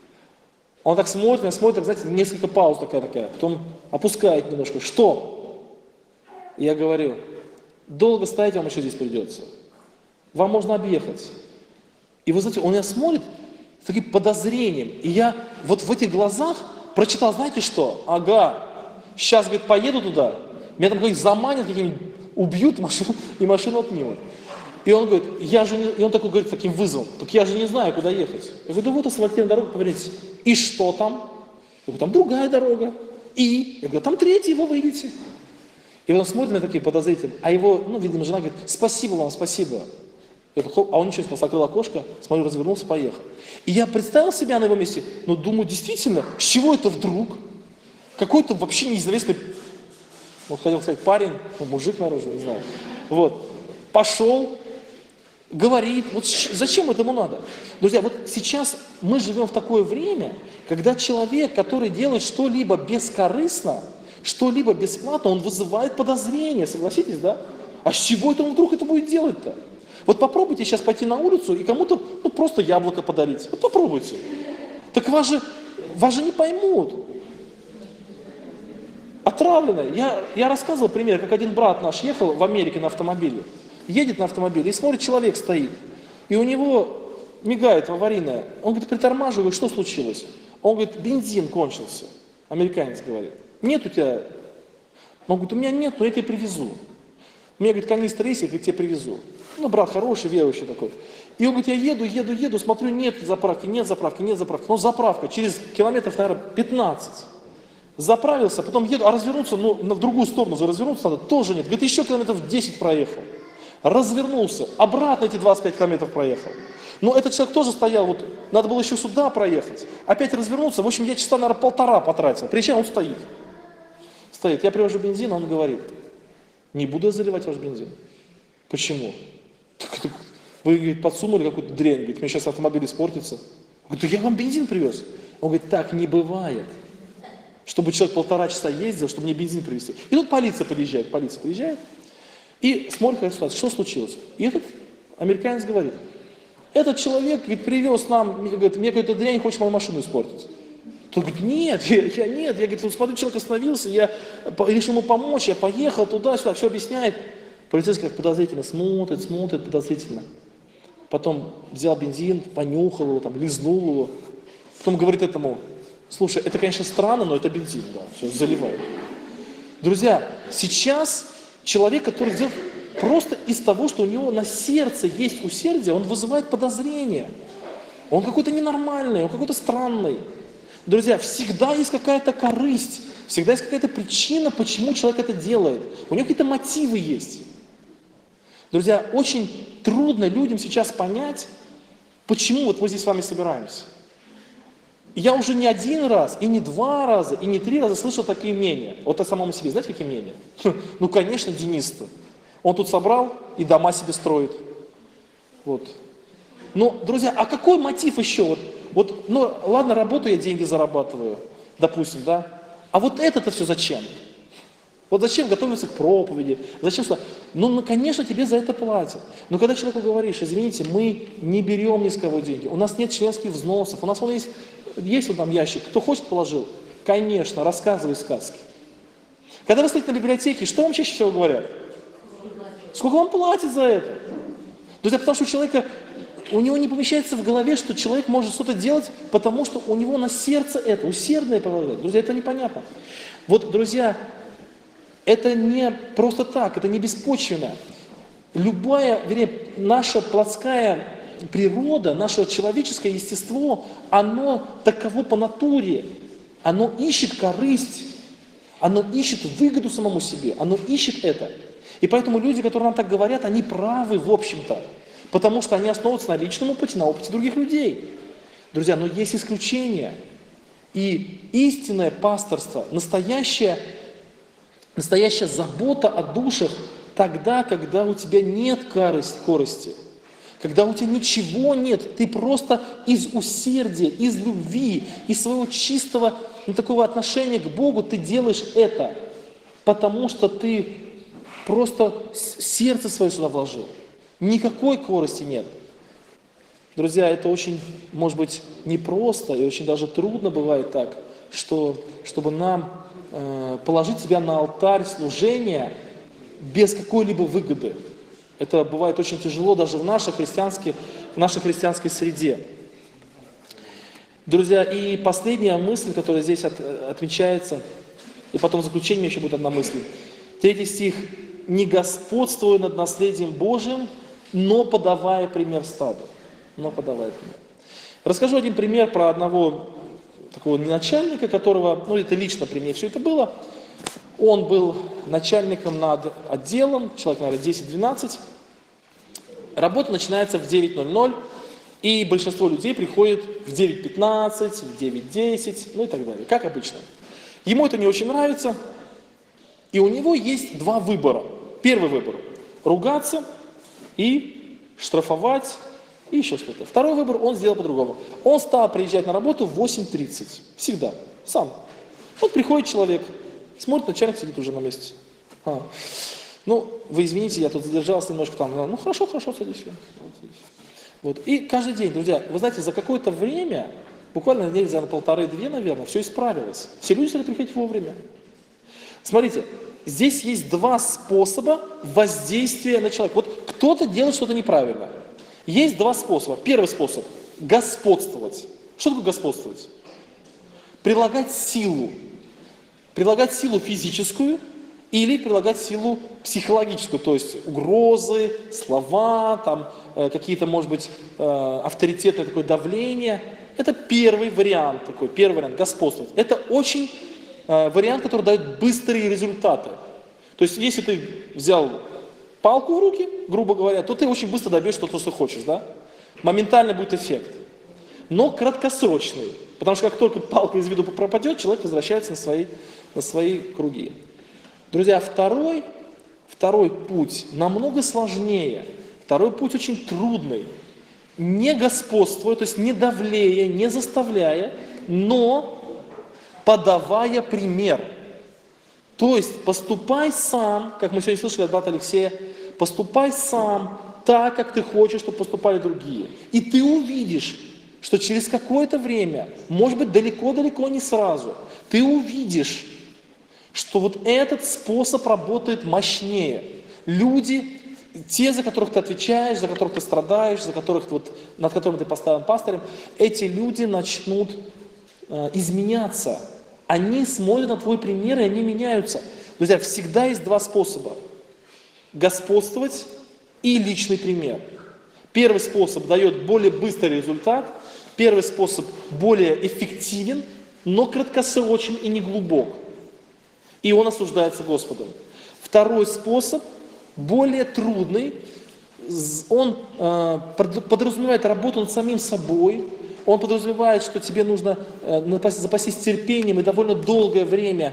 Он так смотрит, знаете, несколько пауз такая. Потом опускает немножко. Что? Я говорю, долго стоять вам еще здесь придется. Вам можно объехать. И вы знаете, он меня смотрит с таким подозрением. И я вот в этих глазах прочитал, знаете что? Ага, сейчас, говорит, поеду туда, меня там какие-нибудь заманят, какие-нибудь убьют машину, и машину отнимут. И он говорит, и он такой говорит таким вызовом, так я же не знаю, куда ехать. Я говорю, да вот асфальтированная дорога, поверните. И что там? Я говорю, там другая дорога. И? Я говорю, там третья, вы выйдете. И он смотрит на такие подозрительные, а его, видимо, жена говорит, спасибо вам, спасибо. А он ничего не сказал, закрыл окошко, смотрю, развернулся, поехал. И я представил себя на его месте, думаю, действительно, с чего это вдруг? Какой-то вообще неизвестный, хотел сказать парень, мужик, наверное, не знаю. Вот, пошел, говорит, вот зачем этому надо? Друзья, вот сейчас мы живем в такое время, когда человек, который делает что-либо бескорыстно, что-либо бесплатно, он вызывает подозрения, согласитесь, да? А с чего это он вдруг это будет делать-то? Вот попробуйте сейчас пойти на улицу и кому-то просто яблоко подарить. Вот попробуйте. Так вас же не поймут. Отравленное. Я рассказывал пример, как один брат наш ехал в Америке на автомобиле. Едет на автомобиле и смотрит, человек стоит. И у него мигает аварийное. Он говорит, притормаживает, что случилось? Он говорит, бензин кончился. Американец говорит. Нет у тебя? Он говорит, у меня нет, но я тебе привезу. У меня, говорит, канистр есть, я тебе привезу. Брат хороший, верующий такой. И он говорит, я еду, смотрю, нет заправки. Но заправка, через километров, наверное, 15. Заправился, потом еду, а развернуться, в другую сторону развернуться надо, тоже нет. Говорит, еще километров 10 проехал. Развернулся, обратно эти 25 километров проехал. Но этот человек тоже стоял, надо было еще сюда проехать. Опять развернулся, в общем, я часа, наверное, 1,5 потратил. Приезжаю, он стоит. Я привожу бензин, а он говорит, не буду заливать ваш бензин. Почему? Вы, говорит, подсунули какую-то дрянь, говорит, мне сейчас автомобиль испортится. Говорит, я вам бензин привез. Он говорит, так не бывает. Чтобы человек 1,5 часа ездил, чтобы мне бензин привезти. И тут полиция приезжает и смотрит, что случилось. И этот американец говорит, этот человек, говорит, привез нам, говорит, мне какую-то дрянь, хочет мою машину испортить. Тот говорит, нет, я говорит, вот смотрю, человек остановился, я решил ему помочь, я поехал туда-сюда, все объясняет. Полицейский как подозрительно смотрит подозрительно. Потом взял бензин, понюхал его, там, лизнул его. Потом говорит этому, слушай, это, конечно, странно, но это бензин, да, все, заливай. Друзья, сейчас человек, который сделал просто из того, что у него на сердце есть усердие, он вызывает подозрение. Он какой-то ненормальный, он какой-то странный. Друзья, всегда есть какая-то корысть, всегда есть какая-то причина, почему человек это делает. У него какие-то мотивы есть. Друзья, очень трудно людям сейчас понять, почему вот мы здесь с вами собираемся. Я уже не один раз, и не два раза, и не три раза слышал такие мнения. Вот о самом себе, знаете, какие мнения? Ну, конечно, Денис-то. Он тут собрал и дома себе строит. Вот. Но, друзья, а какой мотив еще? Ну, ладно, работаю, я деньги зарабатываю, допустим, да? А вот это-то все зачем? Вот зачем готовиться к проповеди? Зачем что? Ну, конечно, тебе за это платят. Но когда человеку говоришь, извините, мы не берем ни с кого деньги, у нас нет членских взносов, у нас вон есть вот там ящик, кто хочет, положил. Конечно, рассказывай сказки. Когда вы стоите на библиотеке, что вам чаще всего говорят? Сколько вам платят за это? Друзья, потому что у него не помещается в голове, что человек может что-то делать, потому что у него на сердце это, усердное полагает. Друзья, это непонятно. Вот, друзья, это не просто так, это не беспочвенно. Наша плотская природа, наше человеческое естество, оно таково по натуре. Оно ищет корысть, оно ищет выгоду самому себе, оно ищет это. И поэтому люди, которые нам так говорят, они правы в общем-то, потому что они основываются на личном опыте, на опыте других людей. Друзья, но есть исключения. И истинное пасторство, настоящая забота о душах тогда, когда у тебя нет корысти, когда у тебя ничего нет, ты просто из усердия, из любви, из своего чистого такого отношения к Богу ты делаешь это, потому что ты просто сердце свое сюда вложил. Никакой корысти нет. Друзья, это очень, может быть, непросто и очень даже трудно бывает так, чтобы нам положить себя на алтарь служения без какой-либо выгоды. Это бывает очень тяжело даже в нашей христианской среде. Друзья, и последняя мысль, которая здесь отмечается, и потом в заключение еще будет одна мысль. 3 стих. «Не господствуя над наследием Божьим, но подавая пример стаду». Но подавая пример. Расскажу один пример про одного такого начальника, которого, это лично при мне все это было. Он был начальником над отделом, человек, наверное, 10-12. Работа начинается в 9:00, и большинство людей приходит в 9:15, в 9:10, и так далее, как обычно. Ему это не очень нравится, и у него есть два выбора. Первый выбор – ругаться и штрафовать, и еще что-то. Второй выбор он сделал по-другому. Он стал приезжать на работу в 8:30, всегда, сам. Вот приходит человек, смотрит, начальник сидит уже на месте. Вы извините, я тут задержался немножко там. Хорошо, садись. Вот. И каждый день, друзья, вы знаете, за какое-то время, буквально недели за 1,5-2, наверное, все исправилось. Все люди стали приходить вовремя. Смотрите, здесь есть два способа воздействия на человека. Вот кто-то делает что-то неправильно. Есть два способа. Первый способ – господствовать. Что такое господствовать? Прилагать силу физическую или прилагать силу психологическую, то есть угрозы, слова, какие-то, может быть, авторитетное такое давление. Это первый вариант, господствовать. Это очень вариант, который дает быстрые результаты. То есть, если ты взял палку в руки, грубо говоря, то ты очень быстро добьешься того, что хочешь, да? Моментально будет эффект. Но краткосрочный. Потому что как только палка из виду пропадет, человек возвращается на свои круги. Друзья, второй путь намного сложнее. Второй путь очень трудный. Не господствуя, то есть не давлея, не заставляя, но подавая пример. То есть поступай сам, как мы сегодня слышали от брата Алексея, поступай сам так, как ты хочешь, чтобы поступали другие. И ты увидишь, что через какое-то время, может быть, далеко-далеко не сразу, ты увидишь, что вот этот способ работает мощнее. Люди, те, за которых ты отвечаешь, за которых ты страдаешь, над которыми ты поставлен пастырем, эти люди начнут изменяться. Они смотрят на твой пример, и они меняются. Друзья, всегда есть два способа. Господствовать и личный пример. Первый способ дает более быстрый результат. Первый способ более эффективен, но краткосрочен и не глубок. И он осуждается Господом. Второй способ более трудный. Он подразумевает работу над самим собой. Он подразумевает, что тебе нужно запастись терпением и довольно долгое время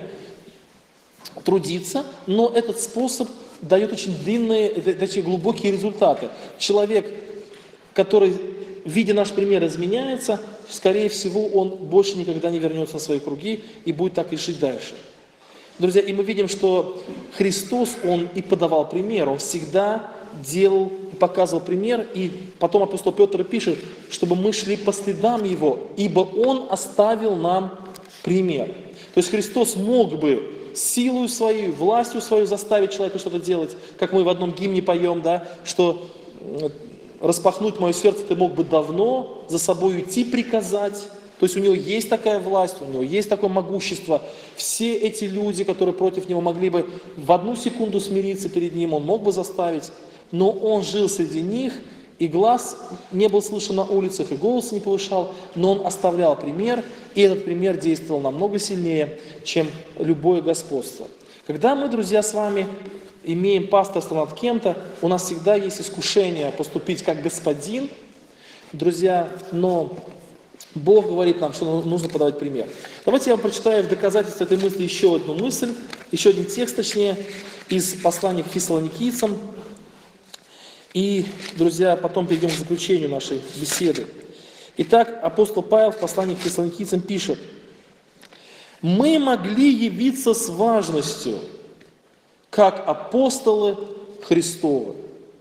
трудиться. Но этот способ дает очень длинные, такие глубокие результаты. Человек, который, видя наш пример, изменяется, скорее всего, он больше никогда не вернется на свои круги и будет так и жить дальше. Друзья, и мы видим, что Христос, Он и подавал пример, Он всегда делал, показывал пример, и потом апостол Петр пишет, чтобы мы шли по следам Его, ибо Он оставил нам пример. То есть Христос мог бы силою своей, властью своей заставить человека что-то делать, как мы в одном гимне поем, да, что распахнуть мое сердце ты мог бы давно, за собой идти приказать. То есть у него есть такая власть, у него есть такое могущество. Все эти люди, которые против него могли бы в одну секунду смириться перед ним, он мог бы заставить. Но он жил среди них, и глаз не был слышен на улицах, и голос не повышал, но он оставлял пример, и этот пример действовал намного сильнее, чем любое господство. Когда мы, друзья, с вами имеем пасторство над кем-то, у нас всегда есть искушение поступить как господин, друзья, но Бог говорит нам, что нужно подавать пример. Давайте я вам прочитаю в доказательство этой мысли еще одну мысль, еще один текст, точнее, из послания к фессалоникийцам. И, друзья, потом перейдем к заключению нашей беседы. Итак, апостол Павел в послании к фессалоникийцам пишет: «Мы могли явиться с важностью, как апостолы Христовы,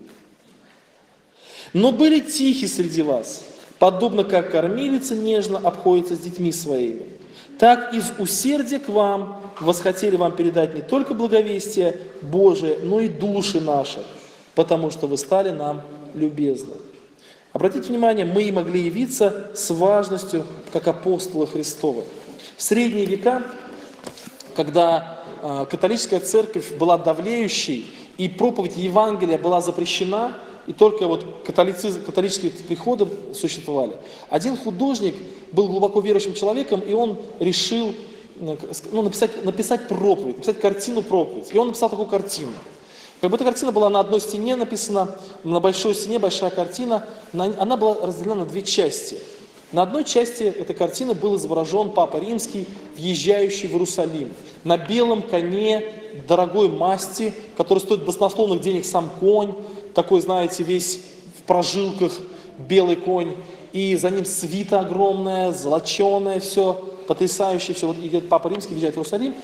но были тихи среди вас, подобно как кормилица нежно обходится с детьми своими. Так из усердия к вам восхотели вам передать не только благовестие Божие, но и души наши, потому что вы стали нам любезны». Обратите внимание, мы могли явиться с важностью, как апостолы Христовы. В средние века, когда католическая церковь была давлеющей, и проповедь Евангелия была запрещена, и только вот католические приходы существовали. Один художник был глубоко верующим человеком, и он решил написать проповедь, написать картину проповедь. И он написал такую картину. Как бы эта картина была на одной стене написана, на большой стене большая картина, она была разделена на две части. На одной части этой картины был изображен Папа Римский, въезжающий в Иерусалим, на белом коне дорогой масти, который стоит баснословных денег сам конь, такой, знаете, весь в прожилках, белый конь, и за ним свита огромная, золоченая, все, потрясающее, все. Вот идет Папа Римский, въезжает в Иерусалим,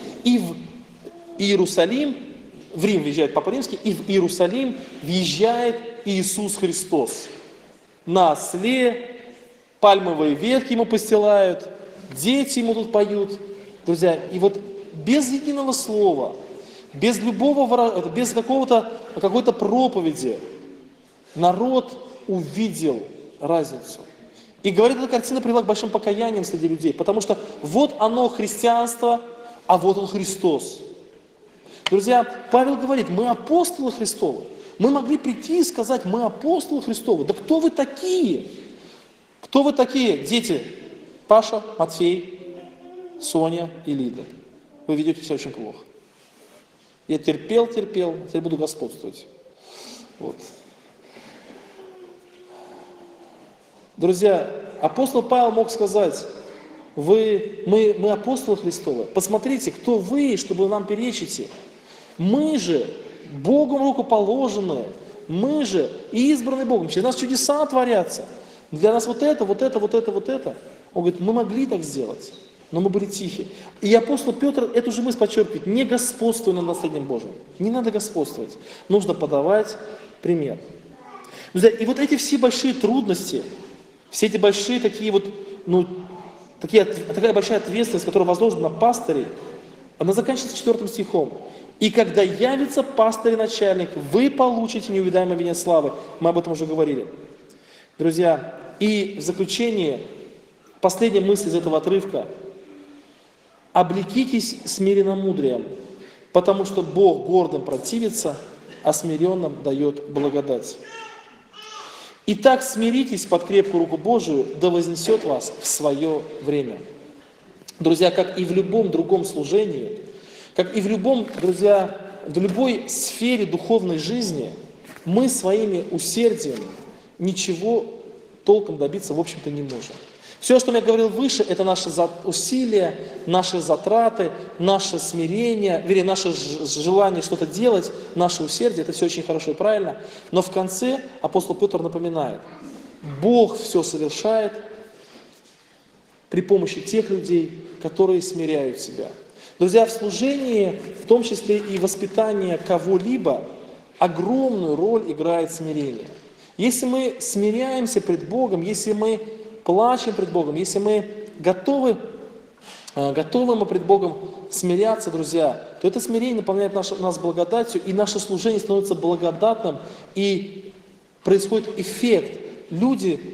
в Рим въезжает Папа Римский, и в Иерусалим въезжает Иисус Христос. На осле, пальмовые ветки ему постилают, дети ему тут поют. Друзья, и вот без единого слова, без какой-то проповеди народ увидел разницу. И говорит, эта картина привела к большим покаяниям среди людей, потому что вот оно христианство, а вот он Христос. Друзья, Павел говорит, мы апостолы Христовы. Мы могли прийти и сказать, мы апостолы Христовы. Да кто вы такие? Кто вы такие, дети? Паша, Матфей, Соня и Лида. Вы ведете себя очень плохо. Я терпел, теперь буду господствовать. Вот. Друзья, апостол Павел мог сказать, мы апостолы Христовы. Посмотрите, кто вы, чтобы нам перечите. Мы же Богом рукоположенные, мы же избранные Богом. Через нас чудеса творятся. Для нас вот это. Он говорит, мы могли так сделать, но мы были тихи. И апостол Петр эту же мысль подчеркивает, не господствуй над наследием Божьим. Не надо господствовать, нужно подавать пример. Друзья, и вот эти все большие трудности, Все эти большие такие вот, такая большая ответственность, которая возложена на пастырей, она заканчивается 4 стихом. «И когда явится пастырь и начальник, вы получите неувидаемое венец славы». Мы об этом уже говорили. Друзья, и в заключение, последняя мысль из этого отрывка. «Облекитесь смиренномудрием, потому что Бог гордым противится, а смиренным дает благодать. Итак, смиритесь под крепкую руку Божию, да вознесет вас в свое время». Друзья, как и в любом другом служении, как и в любом, друзья, в любой сфере духовной жизни, мы своими усердием ничего толком добиться, в общем-то, не можем. Все, что я говорил выше, это наши усилия, наши затраты, наше смирение, вернее, наше желание что-то делать, наше усердие, это все очень хорошо и правильно. Но в конце апостол Петр напоминает, Бог все совершает при помощи тех людей, которые смиряют себя. Друзья, в служении, в том числе и воспитании кого-либо, огромную роль играет смирение. Если мы смиряемся пред Богом, если мы плачем пред Богом, если мы готовы мы пред Богом смиряться, друзья, то это смирение наполняет нас благодатью, и наше служение становится благодатным, и происходит эффект. Люди,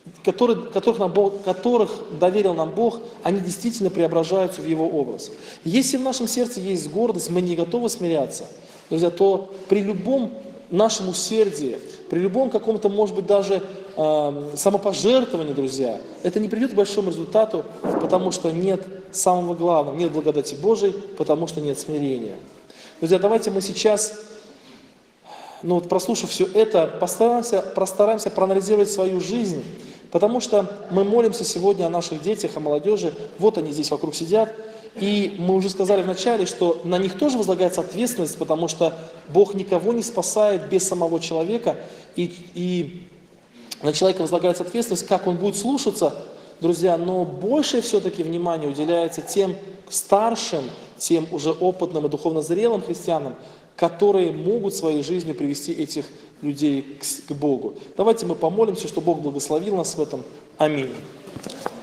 которых доверил нам Бог, они действительно преображаются в Его образ. Если в нашем сердце есть гордость, мы не готовы смиряться, друзья, то при любом нашем усердии, при любом каком-то, может быть, даже самопожертвовании, друзья, это не приведет к большому результату, потому что нет самого главного, нет благодати Божией, потому что нет смирения. Друзья, давайте мы сейчас, прослушав все это, постараемся проанализировать свою жизнь, потому что мы молимся сегодня о наших детях, о молодежи, вот они здесь вокруг сидят, и мы уже сказали вначале, что на них тоже возлагается ответственность, потому что Бог никого не спасает без самого человека, и на человека возлагается ответственность, как он будет слушаться, друзья, но больше все-таки внимания уделяется тем старшим, тем уже опытным и духовно зрелым христианам, которые могут своей жизнью привести этих людей к Богу. Давайте мы помолимся, чтобы Бог благословил нас в этом. Аминь.